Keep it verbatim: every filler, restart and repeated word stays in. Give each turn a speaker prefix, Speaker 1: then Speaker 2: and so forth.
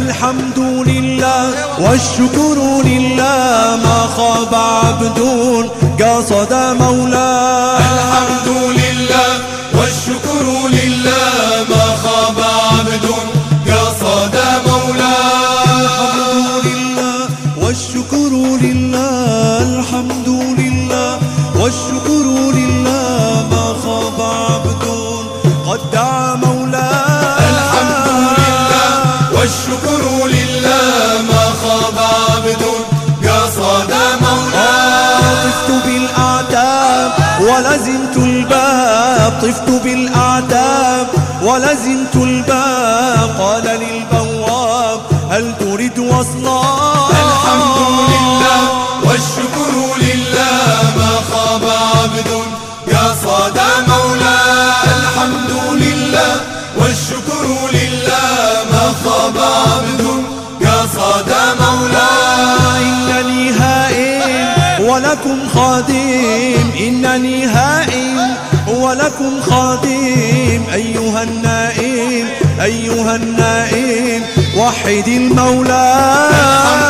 Speaker 1: الحمد لله والشكر لله ما خاب عبد قصد مولاه.
Speaker 2: الحمد لله والشكر لله ما خاب عبد قصد مولاه.
Speaker 1: الحمد لله والشكر لله الحمد لله والشكر لله ما خاب عبد قد دعا مولاه.
Speaker 2: الحمد لله والشكر لله ما خاب عبد قصد مولاه.
Speaker 1: طفت بالأعتاب ولزمت الباب طفت بالأعتاب ولزمت الباب قال للبواب هل تريد وصلا.
Speaker 2: الحمد لله والشكر لله ما خاب عبد قصد مولاه. الحمد لله والشكر لله ما خاب عبد قصد مولاه.
Speaker 1: إنني هائم ولكم خادم إنني هائم ولكم خادم أيها النائم أيها النائم وحد المولى.